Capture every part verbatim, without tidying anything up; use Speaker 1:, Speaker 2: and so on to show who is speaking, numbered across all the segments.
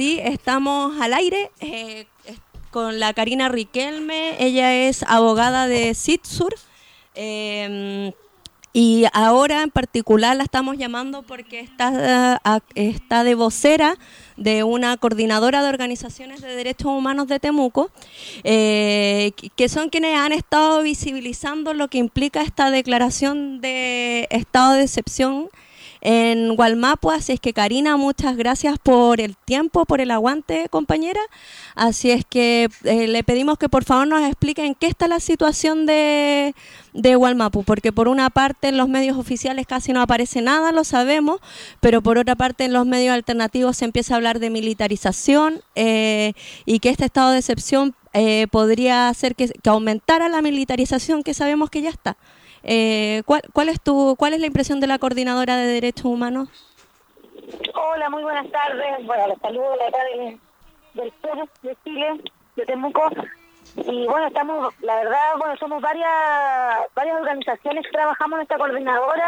Speaker 1: sí, estamos al aire eh, con la Karina Riquelme. Ella es abogada de SITSUR. Eh, y ahora en particular la estamos llamando porque está, uh, está de vocera de una coordinadora de organizaciones de derechos humanos de Temuco, eh, que son quienes han estado visibilizando lo que implica esta declaración de estado de excepción en Wallmapu. Así es que, Karina, muchas gracias por el tiempo, por el aguante, compañera. Así es que eh, le pedimos que por favor nos explique en qué está la situación de, de Wallmapu, porque por una parte en los medios oficiales casi no aparece nada, lo sabemos, pero por otra parte en los medios alternativos se empieza a hablar de militarización eh, y que este estado de excepción eh, podría hacer que, que aumentara la militarización que sabemos que ya está. Eh, ¿cuál, cuál es tu, cuál es la impresión de la coordinadora de derechos humanos?
Speaker 2: Hola, muy buenas tardes. Bueno, les saludo de acá del, del sur de Chile, de Temuco. Y bueno, estamos, la verdad, bueno, somos varias varias organizaciones que trabajamos en esta coordinadora,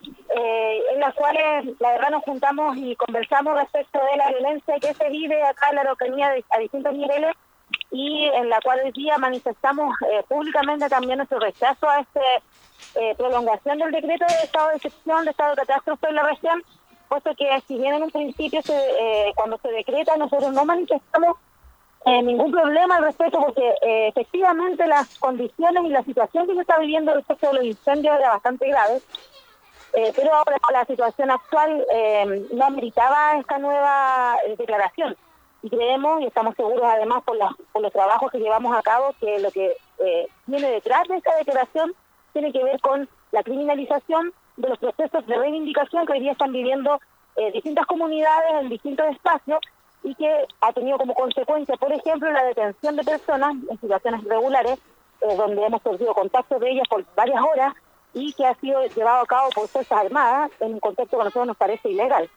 Speaker 2: eh, en las cuales, la verdad, nos juntamos y conversamos respecto de la violencia que se vive acá en la Araucanía a distintos niveles, y en la cual hoy día manifestamos eh, públicamente también nuestro rechazo a este Eh, prolongación del decreto de estado de excepción, de estado de catástrofe en la región, puesto que si bien en un principio se, eh, cuando se decreta nosotros no manifestamos eh, ningún problema al respecto, porque eh, efectivamente las condiciones y la situación que se está viviendo respecto de los incendios era bastante grave, eh, pero ahora la situación actual eh, no ameritaba esta nueva eh, declaración, y creemos y estamos seguros además por, la, por los trabajos que llevamos a cabo que lo que eh, viene detrás de esta declaración tiene que ver con la criminalización de los procesos de reivindicación que hoy día están viviendo eh, distintas comunidades en distintos espacios, y que ha tenido como consecuencia, por ejemplo, la detención de personas en situaciones irregulares, eh, donde hemos perdido contacto de ellas por varias horas, y que ha sido llevado a cabo por Fuerzas Armadas en un contexto que a nosotros nos parece ilegal.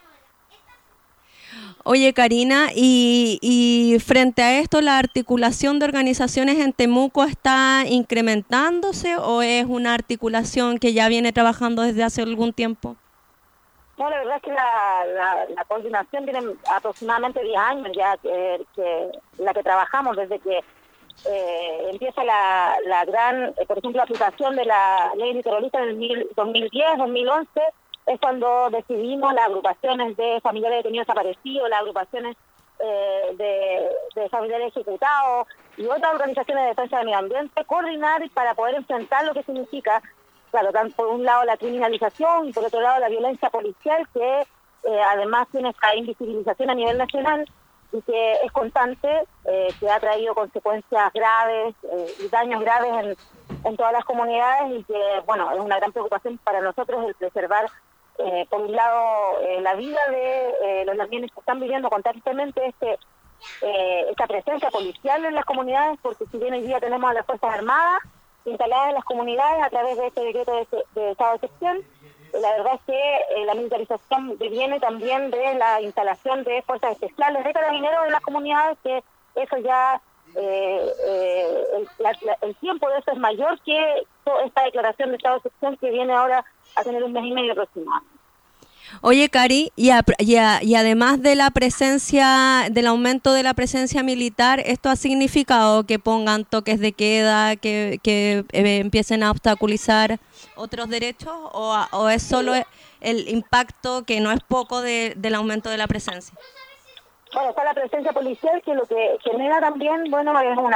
Speaker 1: Oye, Karina, y, y frente a esto, ¿la articulación de organizaciones en Temuco está incrementándose o es una articulación que ya viene trabajando desde hace algún tiempo?
Speaker 2: No, la verdad es que la, la, la coordinación tiene aproximadamente diez años ya que, que la que trabajamos desde que eh, empieza la, la gran, eh, por ejemplo, la aplicación de la ley antiterrorista en el dos mil diez, dos mil once, es cuando decidimos las agrupaciones de familiares detenidos desaparecidos, las agrupaciones eh, de, de familiares ejecutados y otras organizaciones de defensa del medio ambiente, coordinar para poder enfrentar lo que significa, claro, tanto por un lado la criminalización y por otro lado la violencia policial, que eh, además tiene esta invisibilización a nivel nacional y que es constante, eh, que ha traído consecuencias graves eh, y daños graves en, en todas las comunidades, y que, bueno, es una gran preocupación para nosotros el preservar Eh, por un lado, eh, la vida de eh, los lamienes que están viviendo constantemente este eh, esta presencia policial en las comunidades, porque si bien hoy día tenemos a las Fuerzas Armadas instaladas en las comunidades a través de este decreto de, de estado de excepción, eh, la verdad es que eh, la militarización viene también de la instalación de fuerzas especiales de carabineros en las comunidades, que eso ya, eh, eh, el, la, la, el tiempo de eso es mayor que esta declaración de estado de excepción que viene ahora a tener un mes y medio aproximado.
Speaker 1: Oye, Cari, y, a, y, a, y además de la presencia, del aumento de la presencia militar, ¿esto ha significado que pongan toques de queda, que, que eh, empiecen a obstaculizar otros derechos, o, o es solo el impacto, que no es poco, de, del aumento de la presencia?
Speaker 2: Bueno, está la presencia policial, que lo que genera también, bueno, es una...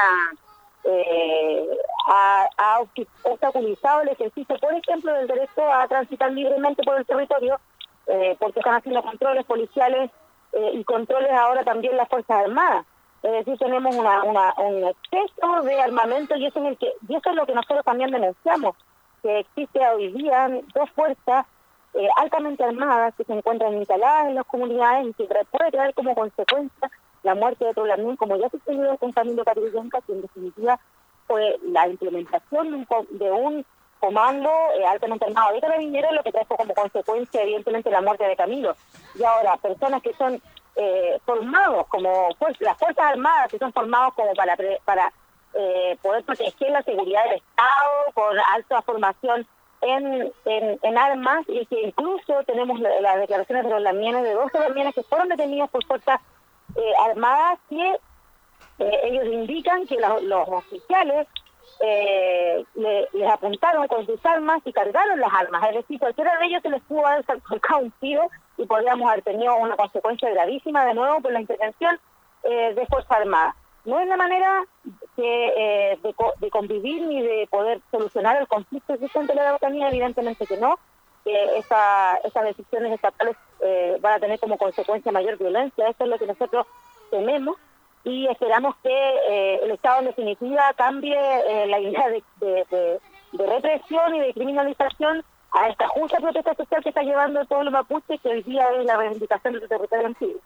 Speaker 2: Eh, ha, ha obstaculizado el ejercicio, por ejemplo, del derecho a transitar libremente por el territorio, eh, porque están haciendo controles policiales eh, y controles ahora también las Fuerzas Armadas. Es decir, tenemos una, una, un exceso de armamento, y eso es el que y eso es lo que nosotros también denunciamos, que existe hoy día dos fuerzas eh, altamente armadas que se encuentran instaladas en las comunidades y que puede traer como consecuencia la muerte de otro lamien, como ya se ha tenido con Camilo Catrillanca, que en definitiva fue la implementación de un, de un comando eh, altamente armado de carabineros, lo que trajo como consecuencia evidentemente la muerte de Camilo. Y ahora, personas que son eh, formados como pues, las Fuerzas Armadas, que son formados como para para eh, poder proteger la seguridad del Estado, con alta formación en, en, en armas, y que incluso tenemos las declaraciones de los lamienes, de doce lamienes que fueron detenidos por fuerzas eh, armadas que eh, ellos indican que la, los oficiales eh, le, les apuntaron con sus armas y cargaron las armas. Es decir, cualquiera de ellos se les pudo haber sacado un tiro y podríamos haber tenido una consecuencia gravísima de nuevo por la intervención eh, de Fuerzas Armadas. No es la manera que, eh, de, de convivir ni de poder solucionar el conflicto existente en la Araucanía, evidentemente que no. Que esa, esas decisiones estatales eh, van a tener como consecuencia mayor violencia. Eso es lo que nosotros tememos y esperamos que eh, el Estado en definitiva cambie eh, la idea de, de, de, de represión y de criminalización a esta justa protesta social que está llevando el pueblo mapuche, que hoy día es la reivindicación de su territorio antiguo.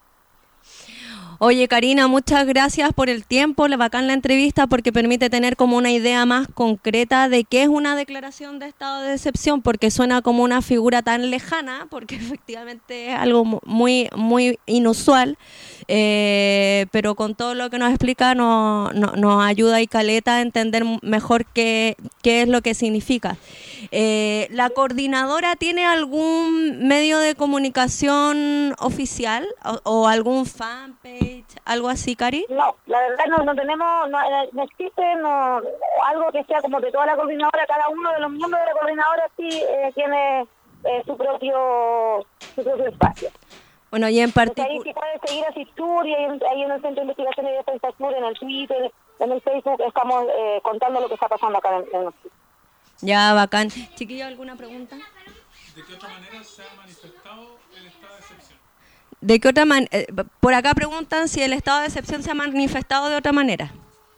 Speaker 1: Oye, Karina, muchas gracias por el tiempo, la bacán la entrevista, porque permite tener como una idea más concreta de qué es una declaración de estado de excepción, porque suena como una figura tan lejana, porque efectivamente es algo muy, muy inusual, eh, pero con todo lo que nos explica nos, nos, nos ayuda y caleta a entender mejor qué, qué es lo que significa. Eh, ¿La coordinadora tiene algún medio de comunicación oficial o, o algún fanpage, algo así, Cari?
Speaker 2: No, la verdad no, no tenemos, no, no existe no, algo que sea como de toda la coordinadora. Cada uno de los miembros de la coordinadora sí eh, tiene eh, su propio su propio espacio.
Speaker 1: Bueno, y en particular...
Speaker 2: Ahí sí pueden seguir a CISUR y ahí, ahí en el Centro de Investigación y Defensa Sur, en el Twitter, en el Facebook, estamos eh, contando lo que está pasando acá en, en
Speaker 1: Ya, bacán. Chiquillo, ¿alguna pregunta?
Speaker 3: ¿De qué otra manera se ha manifestado el estado de excepción?
Speaker 1: ¿De qué otra manera? Eh, por acá preguntan si el estado de excepción se ha manifestado de otra manera.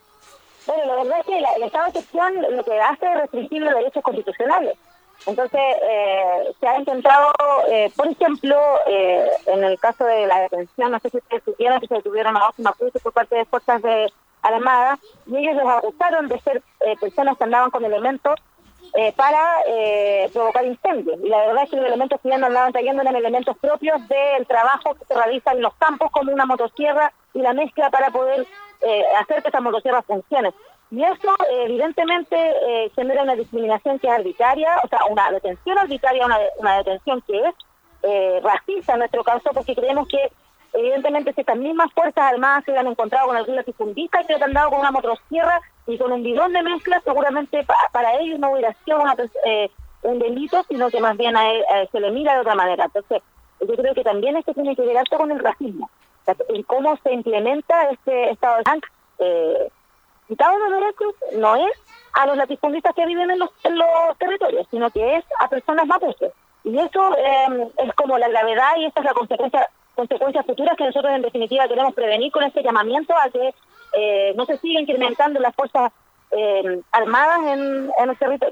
Speaker 2: Bueno, la verdad es que la, el estado de excepción lo que hace es restringir los derechos constitucionales. Entonces, eh, se ha intentado, eh, por ejemplo, eh, en el caso de la detención, no sé si ustedes supieron que se detuvieron a dos mapuches por parte de fuerzas de Armadas, y ellos los acusaron de ser eh, personas que andaban con elementos eh, para eh, provocar incendios. Y la verdad es que los elementos que ya andaban trayendo eran elementos propios del trabajo que se realiza en los campos, como una motosierra y la mezcla para poder eh, hacer que esa motosierra funcione. Y eso eh, evidentemente eh, genera una discriminación que es arbitraria, o sea, una detención arbitraria, una, una detención que es eh, racista en nuestro caso, porque creemos que evidentemente si estas mismas fuerzas armadas se hubieran encontrado con algún latifundista que hubieran andado con una motosierra y con un bidón de mezcla, seguramente pa para ellos no hubiera sido una, eh, un delito, sino que más bien a él, a él se le mira de otra manera. Entonces, yo creo que también esto tiene que ver harto con el racismo, o sea, en cómo se implementa este estado de eh, quitado de derechos no es a los latifundistas que viven en los, en los territorios, sino que es a personas mapuches. Y eso eh, es como la gravedad y esta es la consecuencia consecuencias futuras que nosotros en definitiva queremos prevenir con este llamamiento a que eh, no se sigan incrementando las fuerzas eh, armadas en, en el territorio.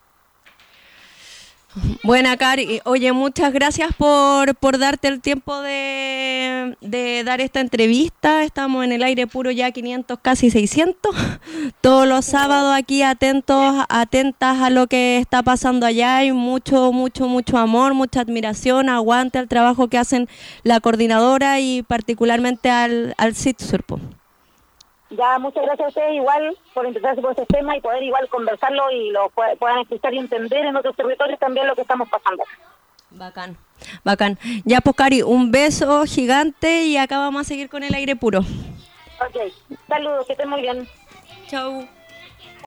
Speaker 1: Buena, Cari. Oye, muchas gracias por, por darte el tiempo de, de dar esta entrevista. Estamos en el aire puro ya quinientos, casi seiscientos. Todos los sábados aquí atentos, atentas a lo que está pasando allá. Hay mucho, mucho, mucho amor, mucha admiración, aguante al trabajo que hacen la coordinadora y particularmente al, al CISUR.
Speaker 2: Ya, muchas gracias a ustedes igual por interesarse por este tema y poder igual conversarlo y lo puedan escuchar y entender en otros territorios también lo que estamos pasando.
Speaker 1: Bacán, bacán. Ya, pues, Cari, un beso gigante y acá vamos a seguir con el aire puro.
Speaker 2: Ok, saludos, que estén muy bien.
Speaker 1: Chau.